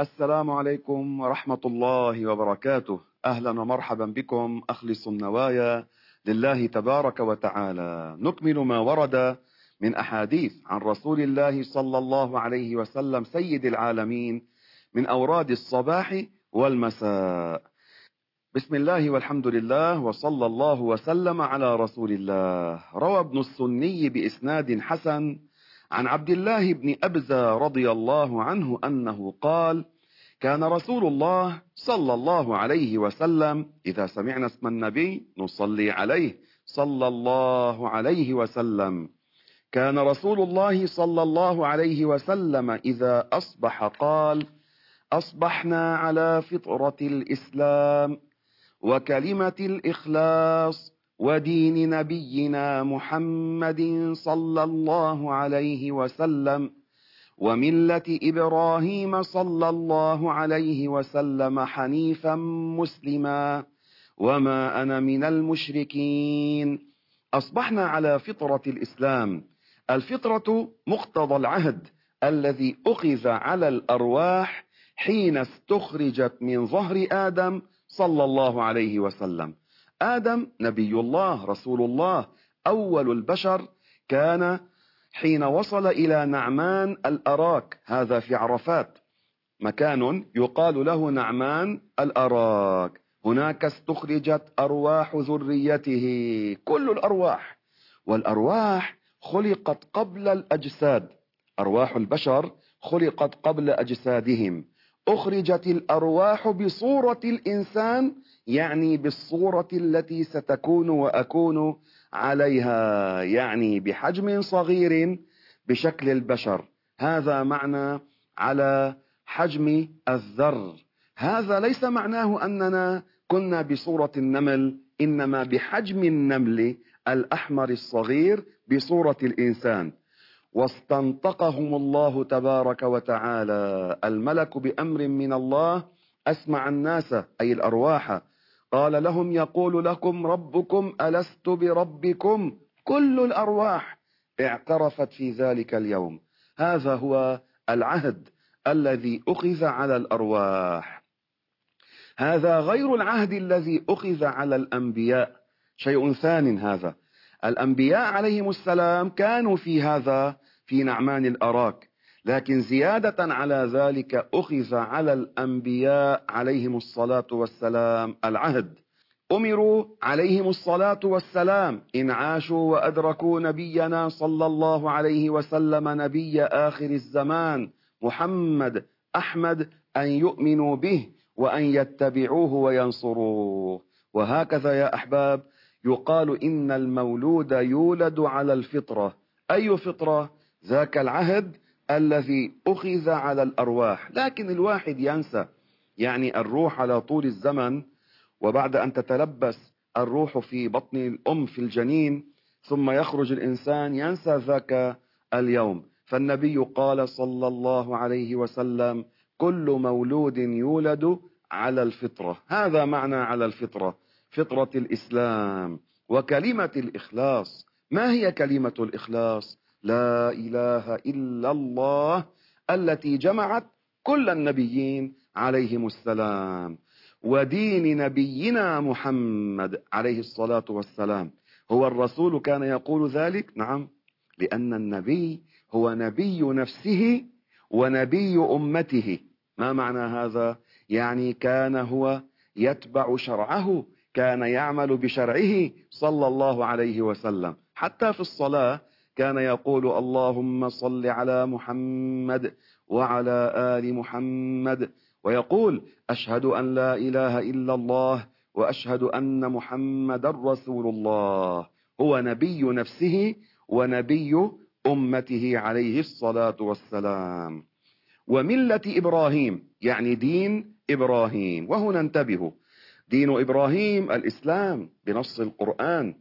السلام عليكم ورحمة الله وبركاته. أهلا ومرحبا بكم. أخلص النوايا لله تبارك وتعالى. نكمل ما ورد من أحاديث عن رسول الله صلى الله عليه وسلم سيد العالمين من أوراد الصباح والمساء. بسم الله والحمد لله وصلى الله وسلم على رسول الله. روى ابن السني بإسناد حسن عن عبد الله بن أبزة رضي الله عنه أنه قال: كان رسول الله صلى الله عليه وسلم إذا سمعنا اسم النبي نصلي عليه صلى الله عليه وسلم. كان رسول الله صلى الله عليه وسلم إذا أصبح قال: أصبحنا على فطرة الإسلام وكلمة الإخلاص ودين نبينا محمد صلى الله عليه وسلم وملة إبراهيم صلى الله عليه وسلم حنيفا مسلما وما أنا من المشركين. أصبحنا على فطرة الإسلام. الفطرة مقتضى العهد الذي أخذ على الأرواح حين استخرجت من ظهر آدم صلى الله عليه وسلم. آدم نبي الله رسول الله أول البشر، كان حين وصل إلى نعمان الأراك، هذا في عرفات، مكان يقال له نعمان الأراك، هناك استخرجت أرواح ذريته، كل الأرواح. والأرواح خلقت قبل الأجساد، أرواح البشر خلقت قبل أجسادهم. أخرجت الأرواح بصورة الإنسان، يعني بالصورة التي ستكون وأكون عليها، يعني بحجم صغير بشكل البشر. هذا معنى على حجم الذر. هذا ليس معناه أننا كنا بصورة النمل، إنما بحجم النمل الأحمر الصغير بصورة الإنسان. واستنطقهم الله تبارك وتعالى، الملك بأمر من الله أسمع الناس أي الأرواح، قال لهم: يقول لكم ربكم ألست بربكم؟ كل الأرواح اعترفت في ذلك اليوم. هذا هو العهد الذي أخذ على الأرواح. هذا غير العهد الذي أخذ على الأنبياء، شيء ثان. هذا الأنبياء عليهم السلام كانوا في هذا في نعمان الأراك، لكن زيادة على ذلك أخذ على الأنبياء عليهم الصلاة والسلام العهد. أمروا عليهم الصلاة والسلام إن عاشوا وأدركوا نبينا صلى الله عليه وسلم نبي آخر الزمان محمد أحمد أن يؤمنوا به وأن يتبعوه وينصروه. وهكذا يا أحباب يقال إن المولود يولد على الفطرة. أي فطرة؟ ذاك العهد الذي أخذ على الأرواح. لكن الواحد ينسى، يعني الروح على طول الزمن، وبعد أن تتلبس الروح في بطن الأم في الجنين ثم يخرج الإنسان ينسى ذاك اليوم. فالنبي قال صلى الله عليه وسلم: كل مولود يولد على الفطرة. هذا معنى على الفطرة، فطرة الإسلام وكلمة الإخلاص. ما هي كلمة الإخلاص؟ لا إله إلا الله، التي جمعت كل النبيين عليهم السلام، ودين نبينا محمد عليه الصلاة والسلام. هو الرسول كان يقول ذلك؟ نعم، لأن النبي هو نبي نفسه ونبي أمته. ما معنى هذا؟ يعني كان هو يتبع شرعه، كان يعمل بشرعه صلى الله عليه وسلم. حتى في الصلاة كان يقول: اللهم صل على محمد وعلى آل محمد، ويقول: أشهد أن لا إله إلا الله وأشهد أن محمد رسول الله. هو نبي نفسه ونبي أمته عليه الصلاة والسلام. وملة إبراهيم يعني دين إبراهيم. وهنا انتبهوا، دين إبراهيم الإسلام بنص القرآن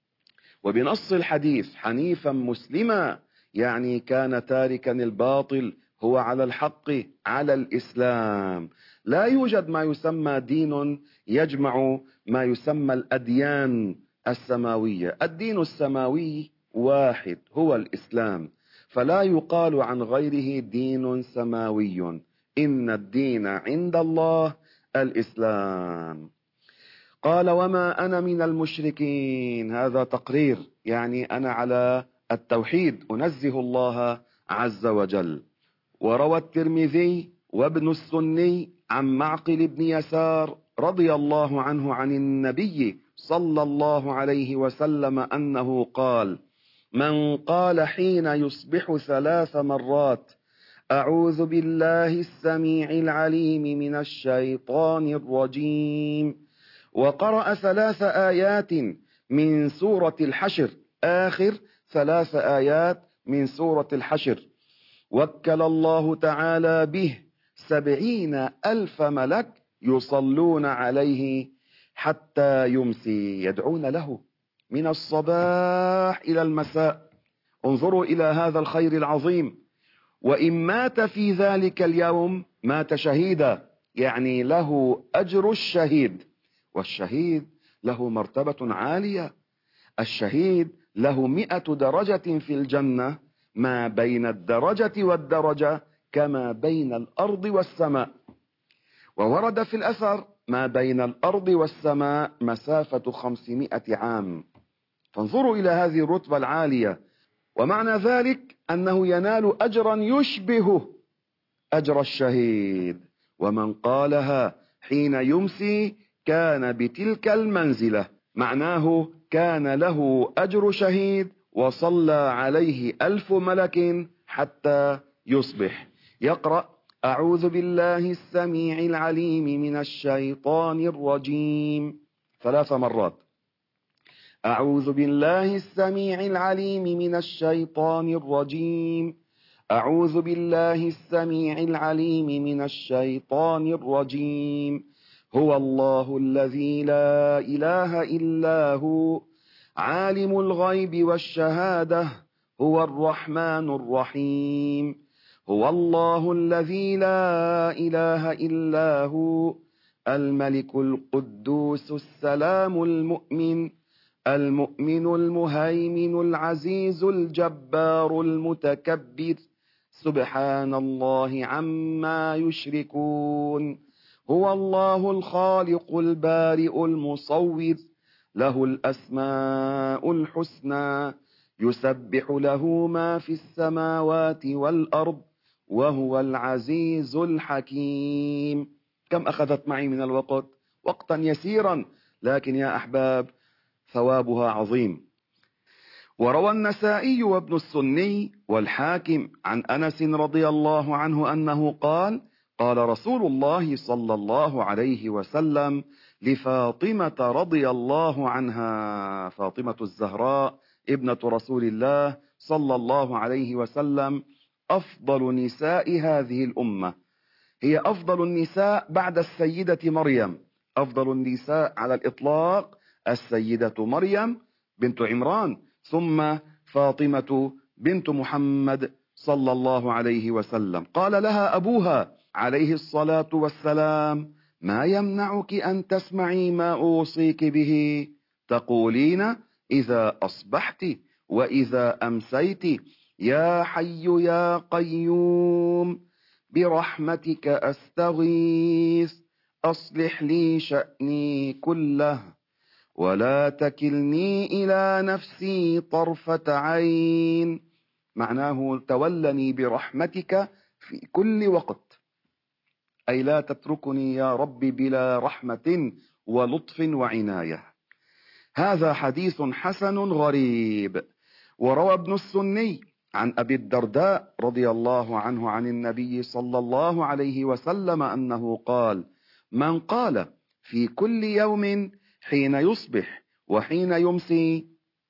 وبنص الحديث، حنيفا مسلما، يعني كان تاركا الباطل، هو على الحق على الإسلام. لا يوجد ما يسمى دين يجمع ما يسمى الأديان السماوية. الدين السماوي واحد هو الإسلام، فلا يقال عن غيره دين سماوي. إن الدين عند الله الإسلام. قال وما أنا من المشركين. هذا تقرير، يعني أنا على التوحيد أنزه الله عز وجل. وروى الترمذي وابن السني عن معقل بن يسار رضي الله عنه عن النبي صلى الله عليه وسلم أنه قال: من قال حين يصبح 3 مرات: أعوذ بالله السميع العليم من الشيطان الرجيم، وقرأ 3 آيات من سورة الحشر، آخر 3 آيات من سورة الحشر، وكل الله تعالى به 70,000 ملك يصلون عليه حتى يمسي، يدعون له من الصباح إلى المساء. انظروا إلى هذا الخير العظيم. وإن مات في ذلك اليوم مات شهيدا، يعني له أجر الشهيد. والشهيد له مرتبة عالية. الشهيد له 100 درجة في الجنة، ما بين الدرجة والدرجة كما بين الأرض والسماء. وورد في الأثر: ما بين الأرض والسماء مسافة 500 عام. فانظروا إلى هذه الرتبة العالية. ومعنى ذلك أنه ينال أجرا يشبه أجر الشهيد. ومن قالها حين يمسي كان بتلك المنزلة، معناه كان له أجر شهيد وصلى عليه 1000 ملك حتى يصبح. يقرأ: أعوذ بالله السميع العليم من الشيطان الرجيم 3 مرات. أعوذ بالله السميع العليم من الشيطان الرجيم. أعوذ بالله السميع العليم من الشيطان الرجيم. هو الله الذي لا إله إلا هو عالم الغيب والشهادة هو الرحمن الرحيم. هو الله الذي لا إله إلا هو الملك القدوس السلام المؤمن المهيمن العزيز الجبار المتكبر سبحان الله عما يشركون. هو الله الخالق البارئ المصور له الأسماء الحسنى يسبح له ما في السماوات والأرض وهو العزيز الحكيم. كم أخذت معي من الوقت؟ وقتا يسيرا، لكن يا أحباب ثوابها عظيم. وروى النسائي وابن السني والحاكم عن أنس رضي الله عنه أنه قال: قال رسول الله صلى الله عليه وسلم لفاطمة رضي الله عنها، فاطمة الزهراء ابنة رسول الله صلى الله عليه وسلم، أفضل نساء هذه الأمة، هي أفضل النساء بعد السيدة مريم. أفضل النساء على الإطلاق السيدة مريم بنت عمران، ثم فاطمة بنت محمد صلى الله عليه وسلم. قال لها أبوها عليه الصلاة والسلام: ما يمنعك أن تسمعي ما أوصيك به؟ تقولين إذا أصبحت وإذا أمسيت: يا حي يا قيوم برحمتك أستغيث أصلح لي شأني كله ولا تكلني إلى نفسي طرفة عين. معناه تولني برحمتك في كل وقت، أي لا تتركني يا رب بلا رحمة ولطف وعناية. هذا حديث حسن غريب. وروى ابن السني عن أبي الدرداء رضي الله عنه عن النبي صلى الله عليه وسلم أنه قال: من قال في كل يوم حين يصبح وحين يمسي: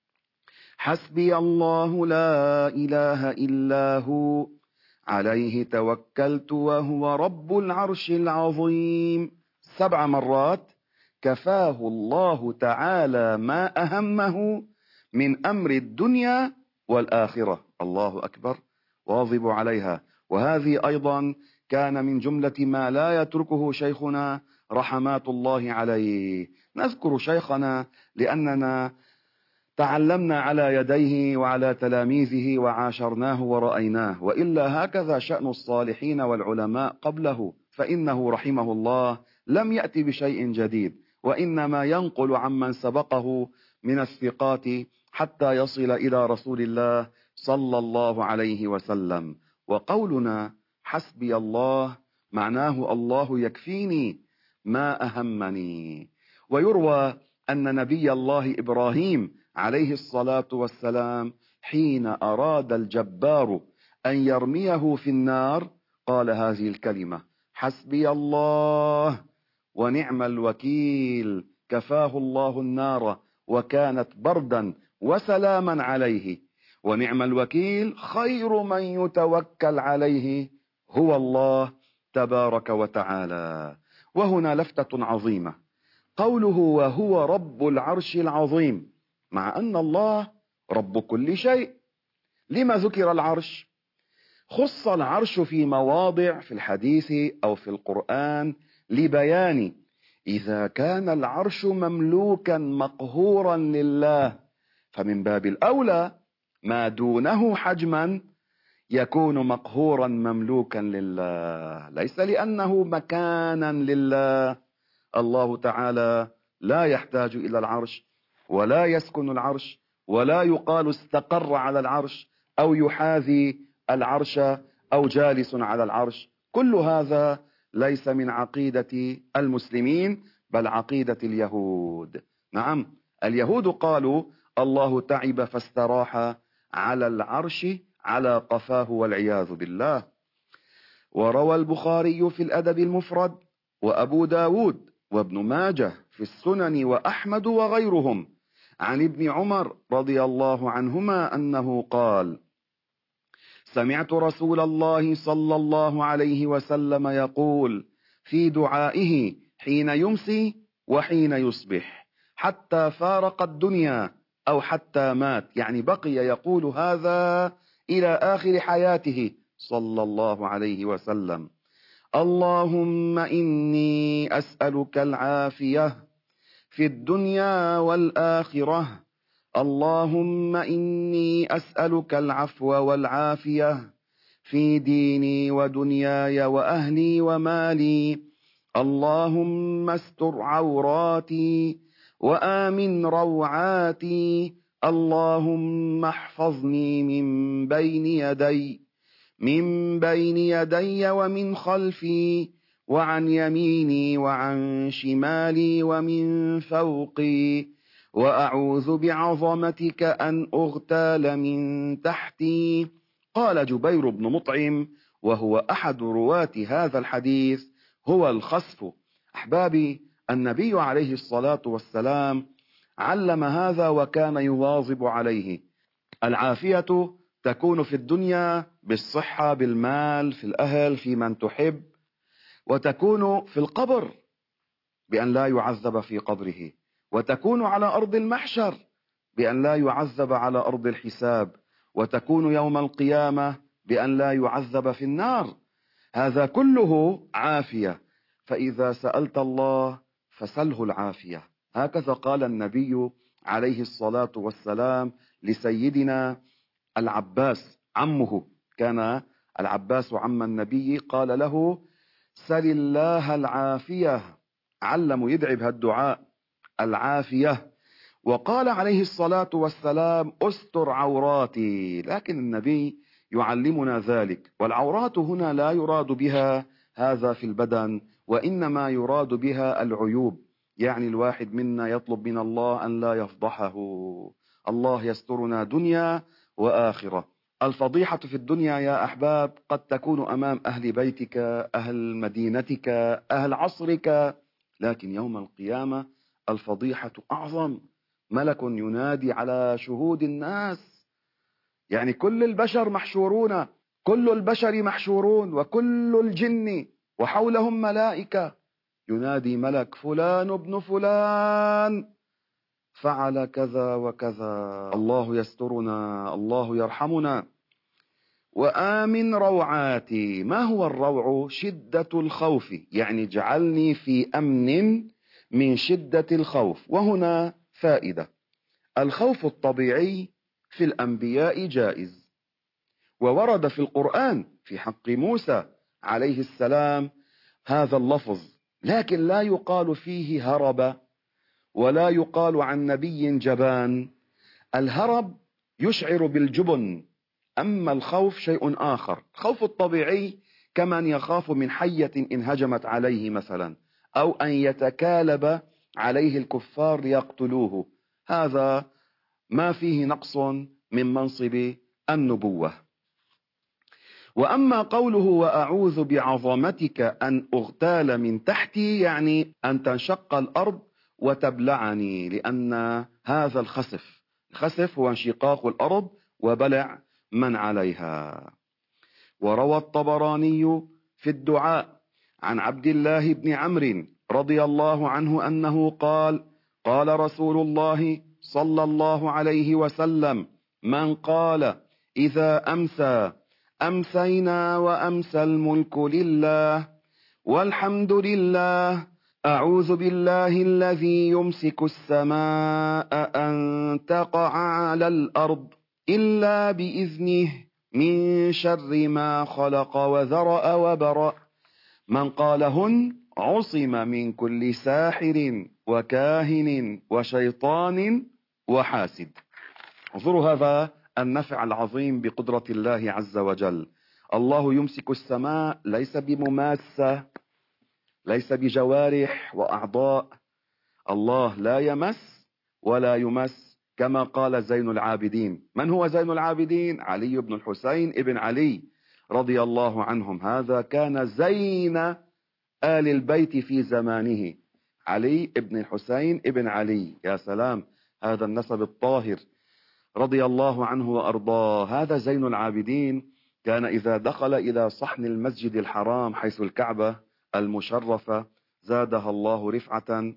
حسبي الله لا إله إلا هو عليه توكلت وهو رب العرش العظيم 7 مرات، كفاه الله تعالى ما أهمه من أمر الدنيا والآخرة. الله أكبر، واظبوا عليها. وهذه أيضا كان من جملة ما لا يتركه شيخنا رحمات الله عليه. نذكر شيخنا لأننا تعلمنا على يديه وعلى تلاميذه وعاشرناه ورأيناه، وإلا هكذا شأن الصالحين والعلماء قبله، فإنه رحمه الله لم يأتي بشيء جديد، وإنما ينقل عمن سبقه من الثقات حتى يصل إلى رسول الله صلى الله عليه وسلم. وقولنا حسبي الله معناه الله يكفيني ما أهمني. ويروى أن نبي الله إبراهيم عليه الصلاة والسلام حين أراد الجبار أن يرميه في النار قال هذه الكلمة: حسبي الله ونعم الوكيل، كفاه الله النار وكانت بردا وسلاما عليه. ونعم الوكيل خير من يتوكل عليه هو الله تبارك وتعالى. وهنا لفتة عظيمة، قوله وهو رب العرش العظيم، مع أن الله رب كل شيء. لما ذكر العرش؟ خص العرش في مواضع في الحديث أو في القرآن لبيان إذا كان العرش مملوكا مقهورا لله، فمن باب الأولى ما دونه حجما يكون مقهورا مملوكا لله، ليس لأنه مكانا لله. الله تعالى لا يحتاج إلى العرش ولا يسكن العرش، ولا يقال استقر على العرش أو يحاذي العرش أو جالس على العرش. كل هذا ليس من عقيدة المسلمين بل عقيدة اليهود. نعم، اليهود قالوا الله تعب فاستراح على العرش على قفاه والعياذ بالله. وروى البخاري في الأدب المفرد وأبو داود وابن ماجه في السنن وأحمد وغيرهم عن ابن عمر رضي الله عنهما أنه قال: سمعت رسول الله صلى الله عليه وسلم يقول في دعائه حين يمسي وحين يصبح حتى فارق الدنيا أو حتى مات، يعني بقي يقول هذا إلى آخر حياته صلى الله عليه وسلم: اللهم إني أسألك العافية في الدنيا والآخرة، اللهم إني أسألك العفو والعافية في ديني ودنياي وأهلي ومالي، اللهم استر عوراتي وآمن روعاتي، اللهم احفظني من بين يدي ومن خلفي وعن يميني وعن شمالي ومن فوقي، وأعوذ بعظمتك أن أغتال من تحتي. قال جبير بن مطعم وهو أحد رواة هذا الحديث: هو الخسف. أحبابي، النبي عليه الصلاة والسلام علم هذا وكان يواظب عليه. العافية تكون في الدنيا بالصحة، بالمال، في الأهل، في من تحب، وتكون في القبر بأن لا يعذب في قبره، وتكون على أرض المحشر بأن لا يعذب على أرض الحساب، وتكون يوم القيامة بأن لا يعذب في النار. هذا كله عافية، فإذا سألت الله فسله العافية. هكذا قال النبي عليه الصلاة والسلام لسيدنا العباس عمه، كان العباس عم النبي، قال له: سل الله العافية. علموا يدعي بهالدعاء العافية. وقال عليه الصلاة والسلام: استر عوراتي. لكن النبي يعلمنا ذلك، والعورات هنا لا يراد بها هذا في البدن، وإنما يراد بها العيوب، يعني الواحد منا يطلب من الله أن لا يفضحه. الله يسترنا دنيا وآخرة. الفضيحة في الدنيا يا أحباب قد تكون أمام أهل بيتك، أهل مدينتك، أهل عصرك، لكن يوم القيامة الفضيحة أعظم. ملك ينادي على شهود الناس، يعني كل البشر محشورون، كل البشر محشورون وكل الجن وحولهم ملائكة، ينادي ملك: فلان ابن فلان فعل كذا وكذا. الله يسترنا، الله يرحمنا. وآمن روعاتي. ما هو الروع؟ شدة الخوف، يعني اجعلني في أمن من شدة الخوف. وهنا فائدة: الخوف الطبيعي في الأنبياء جائز، وورد في القرآن في حق موسى عليه السلام هذا اللفظ، لكن لا يقال فيه هرب، ولا يقال عن نبي جبان. الهرب يشعر بالجبن، أما الخوف شيء آخر. الخوف الطبيعي كمن يخاف من حية إن هجمت عليه مثلا، أو أن يتكالب عليه الكفار ليقتلوه، هذا ما فيه نقص من منصب النبوة. وأما قوله وأعوذ بعظمتك أن أغتال من تحتي، يعني أن تنشق الأرض وتبلعني، لأن هذا الخسف هو انشقاق الأرض وبلع من عليها. وروى الطبراني في الدعاء عن عبد الله بن عمرو رضي الله عنه أنه قال: قال رسول الله صلى الله عليه وسلم: من قال إذا أمسى: أمسينا وأمسى الملك لله والحمد لله، أعوذ بالله الذي يمسك السماء أن تقع على الأرض إلا بإذنه، من شر ما خلق وذرأ وبرأ، من قالهن عصم من كل ساحر وكاهن وشيطان وحاسد. انظروا هذا النفع العظيم بقدرة الله عز وجل. الله يمسك السماء ليس بمماسة، ليس بجوارح وأعضاء. الله لا يمس ولا يمس، كما قال زين العابدين. من هو زين العابدين؟ علي بن الحسين ابن علي رضي الله عنهم، هذا كان زين آل البيت في زمانه، علي ابن الحسين ابن علي. يا سلام، هذا النسب الطاهر رضي الله عنه وأرضاه. هذا زين العابدين كان إذا دخل إلى صحن المسجد الحرام حيث الكعبة المشرفة زادها الله رفعة،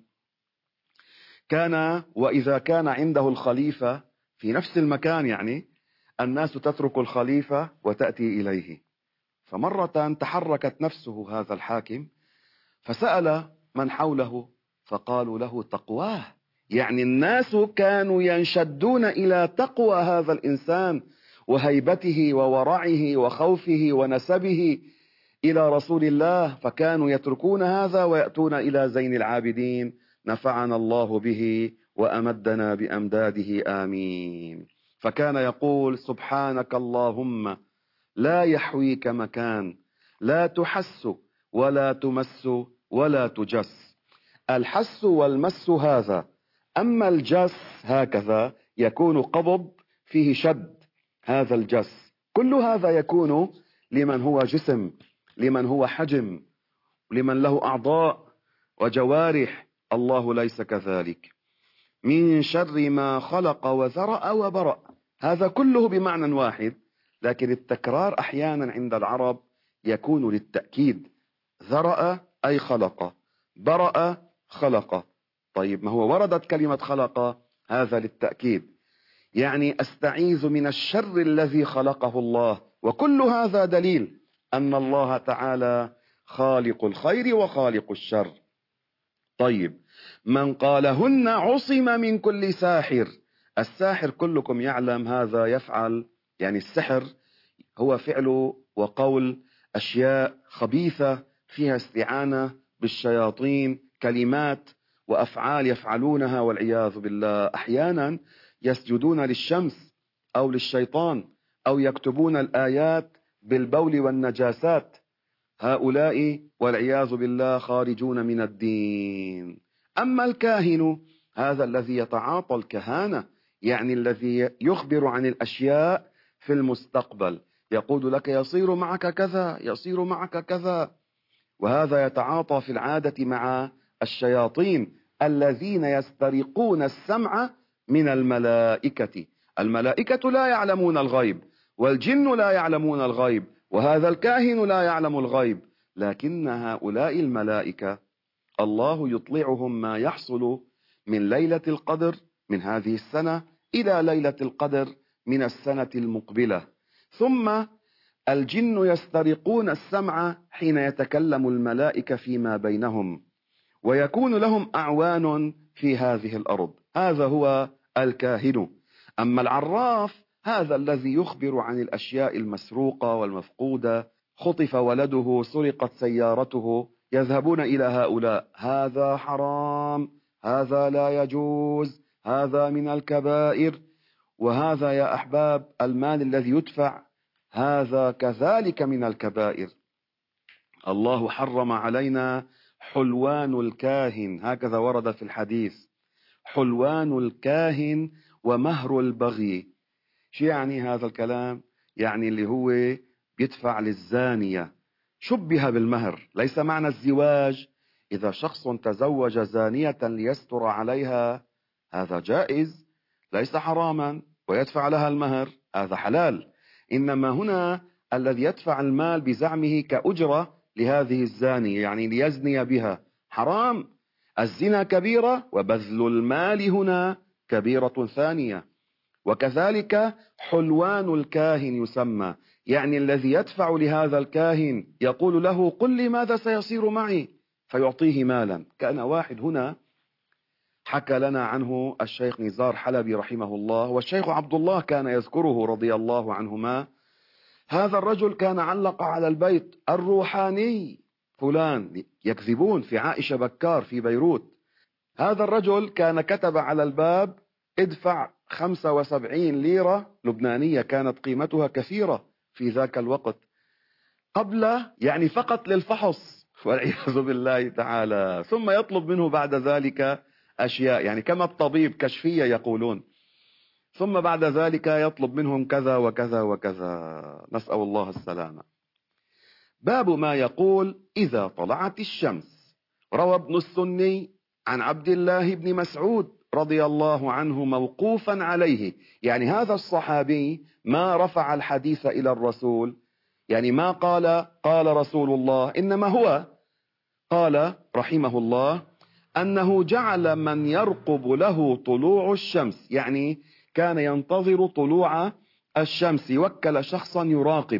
كان وإذا كان عنده الخليفة في نفس المكان، يعني الناس تترك الخليفة وتأتي إليه. فمرة تحركت نفسه هذا الحاكم فسأل من حوله فقالوا له تقواه، يعني الناس كانوا ينشدون إلى تقوى هذا الإنسان وهيبته وورعه وخوفه ونسبه إلى رسول الله، فكانوا يتركون هذا ويأتون إلى زين العابدين. نفعنا الله به وأمدنا بأمداده آمين. فكان يقول: سبحانك اللهم لا يحويك مكان، لا تحس ولا تمس ولا تجس. الحس والمس هذا، أما الجس هكذا يكون قبض فيه شد، هذا الجس. كل هذا يكون لمن هو جسم، لمن هو حجم، لمن له أعضاء وجوارح. الله ليس كذلك. من شر ما خلق وذرأ وبرأ، هذا كله بمعنى واحد، لكن التكرار أحيانا عند العرب يكون للتأكيد. ذرأ أي خلق، برأ خلق. طيب، ما هو وردت كلمة خلق هذا للتأكيد، يعني أستعيذ من الشر الذي خلقه الله. وكل هذا دليل أن الله تعالى خالق الخير وخالق الشر. طيب، من قالهن عصم من كل ساحر. الساحر كلكم يعلم هذا يفعل، يعني السحر هو فعل وقول أشياء خبيثة فيها استعانة بالشياطين، كلمات وأفعال يفعلونها والعياذ بالله. أحيانا يسجدون للشمس أو للشيطان، أو يكتبون الآيات بالبول والنجاسات. هؤلاء والعياذ بالله خارجون من الدين. أما الكاهن، هذا الذي يتعاطى الكهانة، يعني الذي يخبر عن الأشياء في المستقبل، يقول لك يصير معك كذا، يصير معك كذا. وهذا يتعاطى في العادة مع الشياطين الذين يسترقون السمع من الملائكة. الملائكة لا يعلمون الغيب، والجن لا يعلمون الغيب، وهذا الكاهن لا يعلم الغيب، لكن هؤلاء الملائكة الله يطلعهم ما يحصل من ليلة القدر من هذه السنة إلى ليلة القدر من السنة المقبلة. ثم الجن يسترقون السمع حين يتكلم الملائكة فيما بينهم، ويكون لهم أعوان في هذه الأرض. هذا هو الكاهن. أما العراف هذا الذي يخبر عن الأشياء المسروقة والمفقودة، خطف ولده، سرقت سيارته، يذهبون إلى هؤلاء: هذا حرام، هذا لا يجوز، هذا من الكبائر. وهذا يا أحباب المال الذي يدفع هذا كذلك من الكبائر. الله حرم علينا حلوان الكاهن، هكذا ورد في الحديث: حلوان الكاهن ومهر البغي. شو يعني هذا الكلام؟ يعني اللي هو بيدفع للزانية، شبه بالمهر. ليس معنى الزواج إذا شخص تزوج زانية ليستر عليها هذا جائز، ليس حراما، ويدفع لها المهر هذا حلال. إنما هنا الذي يدفع المال بزعمه كأجرة لهذه الزانية، يعني ليزني بها، حرام. الزنا كبيرة، وبذل المال هنا كبيرة ثانية. وكذلك حلوان الكاهن يسمى، يعني الذي يدفع لهذا الكاهن يقول له: قل لي ماذا سيصير معي، فيعطيه مالا. كان واحد هنا حكى لنا عنه الشيخ نزار حلبي رحمه الله، والشيخ عبد الله كان يذكره رضي الله عنهما. هذا الرجل كان علق على البيت: الروحاني فلان، يكذبون في عائشة بكار في بيروت. هذا الرجل كان كتب على الباب: ادفع 75 ليرة لبنانية، كانت قيمتها كثيرة في ذاك الوقت، قبل يعني فقط للفحص، والعياذ بالله تعالى. ثم يطلب منه بعد ذلك أشياء، يعني كما الطبيب، كشفية يقولون. ثم بعد ذلك يطلب منهم كذا وكذا وكذا، نسأل الله السلامة. باب ما يقول إذا طلعت الشمس. روى ابن السني عن عبد الله بن مسعود رضي الله عنه موقوفا عليه، يعني هذا الصحابي ما رفع الحديث إلى الرسول، يعني ما قال قال رسول الله، إنما هو قال رحمه الله أنه جعل من يرقب له طلوع الشمس، يعني كان ينتظر طلوع الشمس، وكل شخصا يراقب.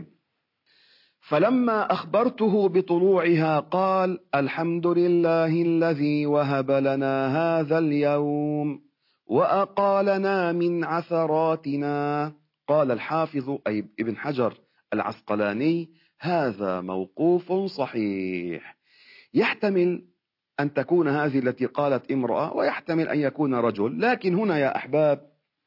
فلما أخبرته بطلوعها قال: الحمد لله الذي وهب لنا هذا اليوم وأقالنا من عثراتنا. قال الحافظ أي ابن حجر العسقلاني: هذا موقوف صحيح. يحتمل أن تكون هذه التي قالت امرأة، ويحتمل أن يكون رجل، لكن هنا يا أحباب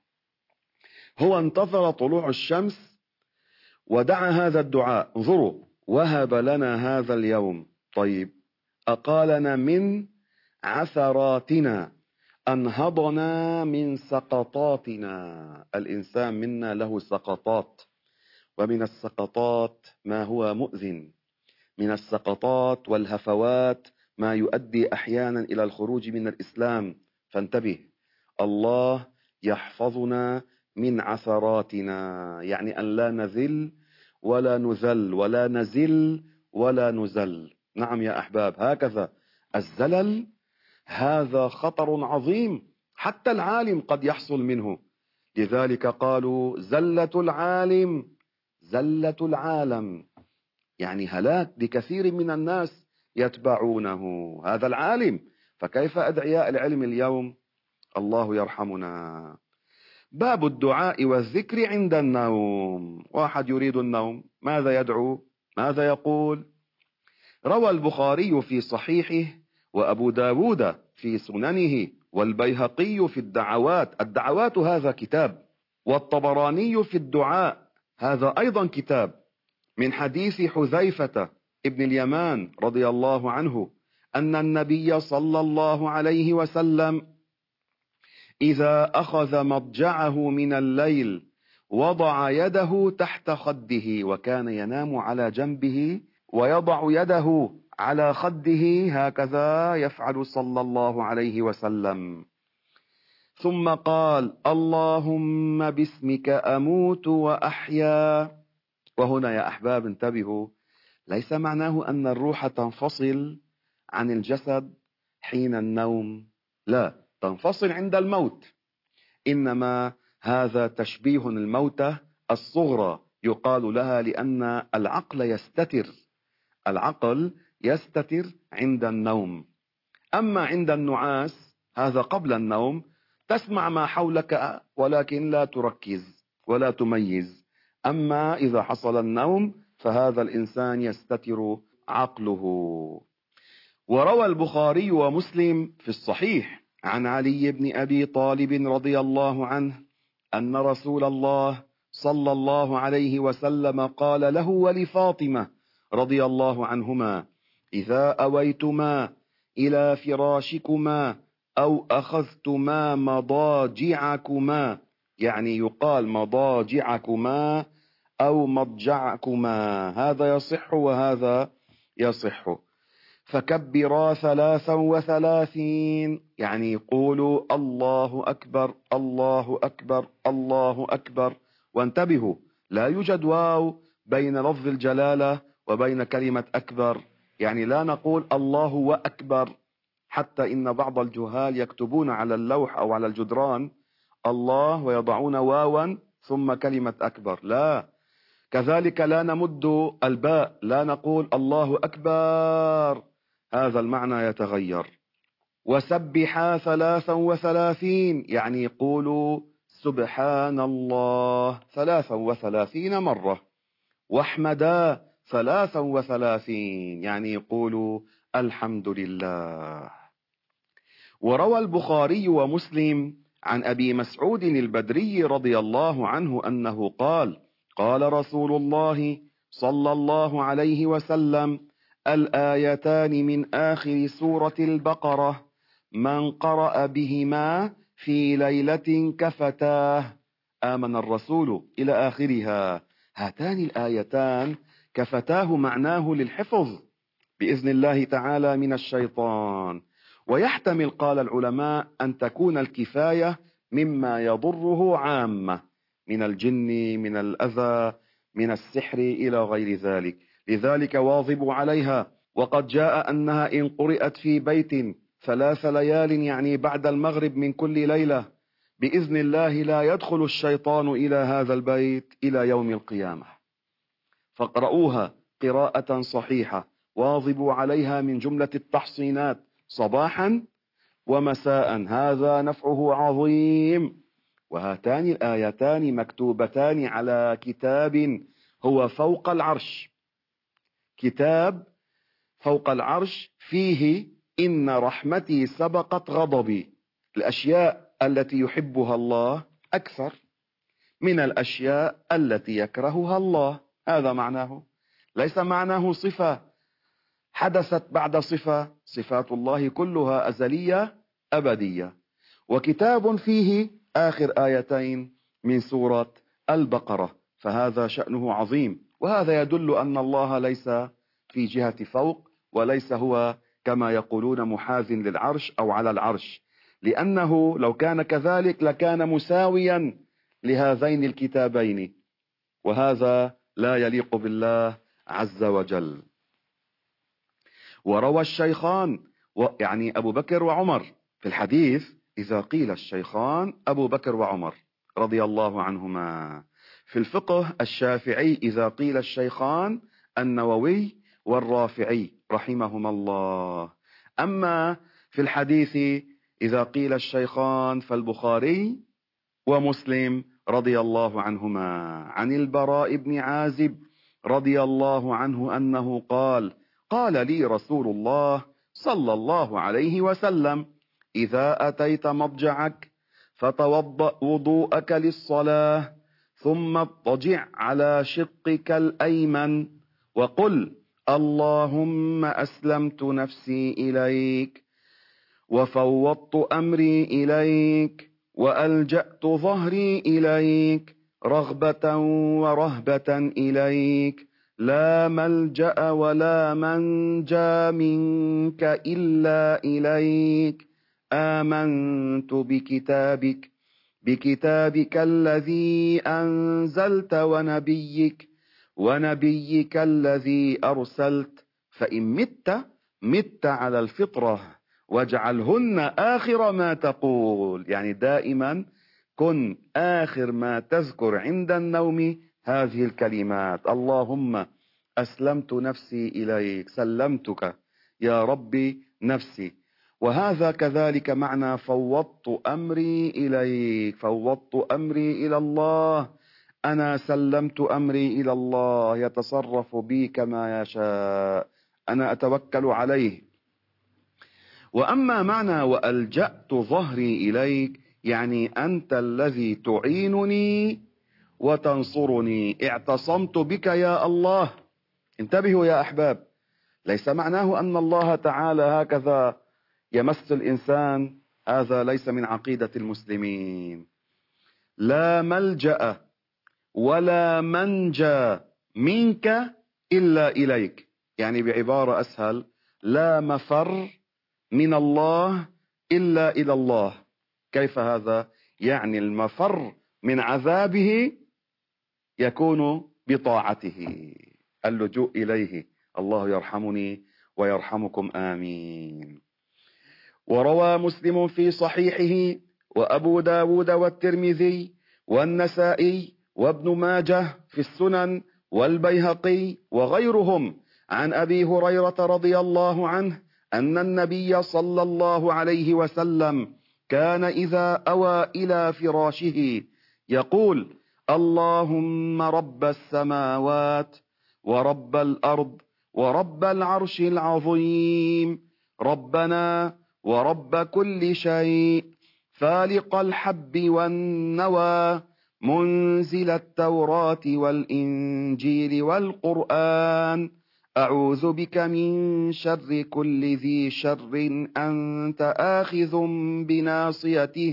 هو انتظر طلوع الشمس ودعا هذا الدعاء. انظروا: وهب لنا هذا اليوم، طيب، أقالنا من عثراتنا، أنهضنا من سقطاتنا. الإنسان منا له سقطات، ومن السقطات ما هو مؤذن، من السقطات والهفوات ما يؤدي أحيانا إلى الخروج من الإسلام. فانتبه، الله يحفظنا من عثراتنا، يعني أن لا نذل ولا نذل ولا نزل ولا نزل. نعم يا أحباب، هكذا الزلل هذا خطر عظيم، حتى العالم قد يحصل منه. لذلك قالوا: زلة العالم زلة العالم، يعني هلاك لكثير من الناس يتبعونه هذا العالم. فكيف أدعياء العلم اليوم؟ الله يرحمنا. باب الدعاء والذكر عند النوم. واحد يريد النوم، ماذا يدعو؟ ماذا يقول؟ روى البخاري في صحيحه، وأبو داود في سننه، والبيهقي في الدعوات، الدعوات هذا كتاب، والطبراني في الدعاء هذا أيضا كتاب، من حديث حذيفة ابن اليمان رضي الله عنه أن النبي صلى الله عليه وسلم إذا أخذ مضجعه من الليل وضع يده تحت خده، وكان ينام على جنبه ويضع يده على خده، هكذا يفعل صلى الله عليه وسلم. ثم قال: اللهم باسمك أموت وأحيا. وهنا يا أحباب انتبهوا، ليس معناه أن الروح تنفصل عن الجسد حين النوم، لا، تنفصل عند الموت، إنما هذا تشبيه الموتة الصغرى يقال لها، لأن العقل يستتر عند النوم. أما عند النعاس هذا قبل النوم، تسمع ما حولك ولكن لا تركز ولا تميز. أما إذا حصل النوم فهذا الإنسان يستتر عقله. وروى البخاري ومسلم في الصحيح عن علي بن أبي طالب رضي الله عنه أن رسول الله صلى الله عليه وسلم قال له ولفاطمة رضي الله عنهما: إذا أويتما إلى فراشكما أو أخذتما مضاجعكما، يعني يقال مضاجعكما أو مضجعكما، هذا يصح وهذا يصح، فكبرا 33، يعني قولوا الله أكبر الله أكبر الله أكبر. وانتبهوا، لا يوجد واو بين لفظ الجلالة وبين كلمة أكبر، يعني لا نقول الله وأكبر، حتى إن بعض الجهال يكتبون على اللوح أو على الجدران الله ويضعون واوا ثم كلمة أكبر، لا. كذلك لا نمد الباء، لا نقول الله أكبر، هذا المعنى يتغير. وسبحا 33، يعني قولوا سبحان الله 33 مرة. واحمدا 33، يعني قولوا الحمد لله. وروى البخاري ومسلم عن أبي مسعود البدري رضي الله عنه أنه قال: قال رسول الله صلى الله عليه وسلم: الآيتان من آخر سورة البقرة من قرأ بهما في ليلة كفتاه. آمن الرسول إلى آخرها. هاتان الآيتان كفتاه معناه للحفظ بإذن الله تعالى من الشيطان. ويحتمل، قال العلماء، أن تكون الكفاية مما يضره عامة من الجن، من الأذى، من السحر إلى غير ذلك، لذلك واظبوا عليها. وقد جاء أنها إن قرأت في بيت 3 ليال، يعني بعد المغرب من كل ليلة، بإذن الله لا يدخل الشيطان إلى هذا البيت إلى يوم القيامة. فاقرؤوها قراءة صحيحة، واظبوا عليها من جملة التحصينات صباحا ومساء، هذا نفعه عظيم. وهاتان الآيتان مكتوبتان على كتاب هو فوق العرش، كتاب فوق العرش فيه إن رحمتي سبقت غضبي. الأشياء التي يحبها الله أكثر من الأشياء التي يكرهها الله، هذا معناه، ليس معناه صفة حدثت بعد صفة. صفات الله كلها أزلية أبدية. وكتاب فيه آخر آيتين من سورة البقرة، فهذا شأنه عظيم. وهذا يدل أن الله ليس في جهة فوق، وليس هو كما يقولون محاذ للعرش أو على العرش، لأنه لو كان كذلك لكان مساويا لهذين الكتابين، وهذا لا يليق بالله عز وجل. وروى الشيخان يعني أبو بكر وعمر في الحديث: إذا قيل الشيخان أبو بكر وعمر رضي الله عنهما. في الفقه الشافعي إذا قيل الشيخان النووي والرافعي رحمهما الله. أما في الحديث إذا قيل الشيخان فالبخاري ومسلم رضي الله عنهما. عن البراء بن عازب رضي الله عنه أنه قال: قال لي رسول الله صلى الله عليه وسلم: إذا أتيت مضجعك فتوضأ وضوءك للصلاة، ثم اضطجع على شقك الأيمن، وقل: اللهم أسلمت نفسي إليك، وفوضت أمري إليك، وألجأت ظهري إليك، رغبة ورهبة إليك، لا ملجأ ولا منجى منك إلا إليك. آمنت بكتابك الذي أنزلت، ونبيك الذي أرسلت، فإن مت على الفطرة، واجعلهن آخر ما تقول، يعني دائما كن آخر ما تذكر عند النوم هذه الكلمات: اللهم أسلمت نفسي إليك، سلمتك يا ربي نفسي، وهذا كذلك معنى فوضت أمري إليك، فوضت أمري إلى الله، أنا سلمت أمري إلى الله يتصرف بي كما يشاء، أنا أتوكل عليه. وأما معنى وألجأت ظهري إليك، يعني أنت الذي تعينني وتنصرني، اعتصمت بك يا الله. انتبهوا يا أحباب، ليس معناه أن الله تعالى هكذا يمس الإنسان، هذا ليس من عقيدة المسلمين. لا ملجأ ولا منجى منك إلا إليك، يعني بعبارة أسهل، لا مفر من الله إلا إلى الله. كيف هذا؟ يعني المفر من عذابه يكون بطاعته، اللجوء إليه. الله يرحمني ويرحمكم، آمين. وروى مسلم في صحيحه، وأبو داود والترمذي والنسائي وابن ماجه في السنن والبيهقي وغيرهم عن أبي هريرة رضي الله عنه أن النبي صلى الله عليه وسلم كان إذا أوى إلى فراشه يقول: اللهم رب السماوات ورب الأرض ورب العرش العظيم، ربنا ورب كل شيء، فالق الحب والنوى، منزل التوراة والإنجيل والقرآن، أعوذ بك من شر كل ذي شر أنت آخذ بناصيته،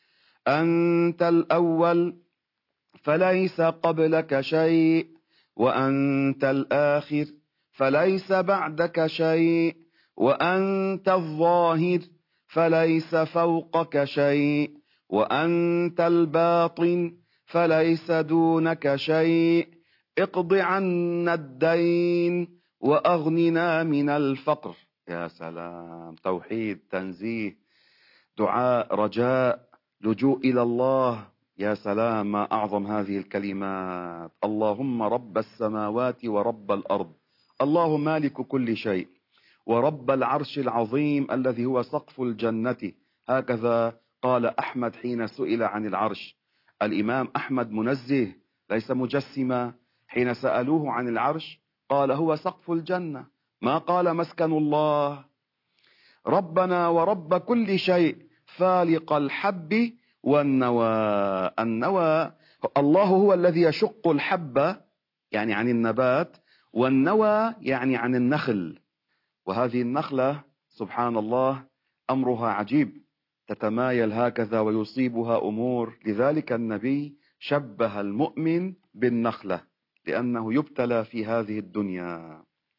أنت الأول فليس قبلك شيء، وأنت الآخر فليس بعدك شيء، وأنت الظاهر فليس فوقك شيء، وأنت الباطن فليس دونك شيء، اقض عنا الدين وأغننا من الفقر. يا سلام، توحيد، تنزيه، دعاء، رجاء، لجوء إلى الله. يا سلام، ما أعظم هذه الكلمات. اللهم رب السماوات ورب الأرض، الله مالك كل شيء، ورب العرش العظيم الذي هو سقف الجنة. هكذا قال أحمد حين سئل عن العرش. الإمام أحمد منزه ليس مجسما، حين سألوه عن العرش قال هو سقف الجنة، ما قال مسكن الله. ربنا ورب كل شيء، فالق الحب والنوى. النوى، الله هو الذي يشق الحب يعني عن النبات، والنوى يعني عن النخل. وهذه النخلة سبحان الله أمرها عجيب، تتمايل هكذا ويصيبها أمور، لذلك النبي شبه المؤمن بالنخلة لأنه يبتلى في هذه الدنيا.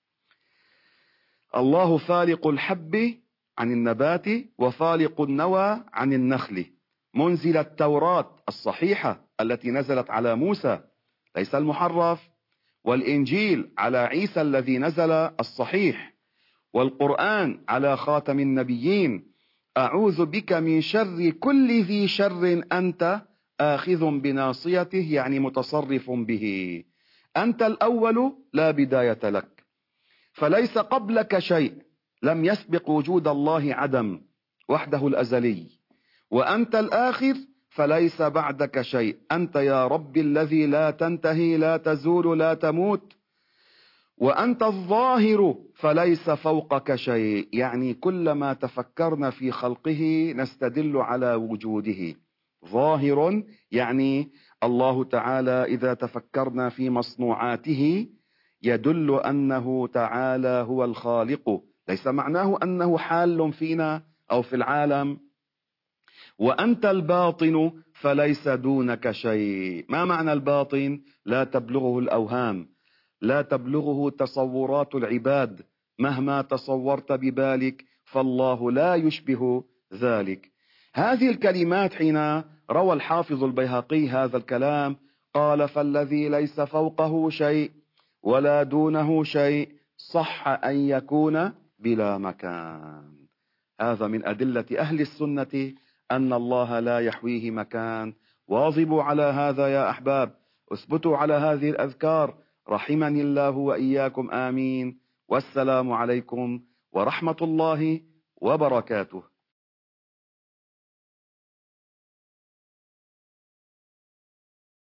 الله فالق الحب عن النبات وفالق النوى عن النخل، منزل التوراة الصحيحة التي نزلت على موسى ليس المحرف، والإنجيل على عيسى الذي نزل الصحيح، والقرآن على خاتم النبيين. أعوذ بك من شر كل ذي شر أنت آخذ بناصيته، يعني متصرف به. أنت الأول لا بداية لك، فليس قبلك شيء، لم يسبق وجود الله عدم، وحده الأزلي. وأنت الآخر فليس بعدك شيء، أنت يا رب الذي لا تنتهي، لا تزول، لا تموت. وأنت الظاهر فليس فوقك شيء، يعني كلما تفكرنا في خلقه نستدل على وجوده. ظاهر يعني الله تعالى إذا تفكرنا في مصنوعاته يدل أنه تعالى هو الخالق، ليس معناه أنه حال فينا أو في العالم. وأنت الباطن فليس دونك شيء. ما معنى الباطن؟ لا تبلغه الأوهام، لا تبلغه تصورات العباد، مهما تصورت ببالك فالله لا يشبه ذلك. هذه الكلمات حين روى الحافظ البيهقي هذا الكلام قال: فالذي ليس فوقه شيء ولا دونه شيء صح أن يكون بلا مكان. هذا من أدلة أهل السنة أن الله لا يحويه مكان. واظبوا على هذا يا أحباب، اثبتوا على هذه الأذكار، رحمني الله وإياكم، آمين. والسلام عليكم ورحمة الله وبركاته.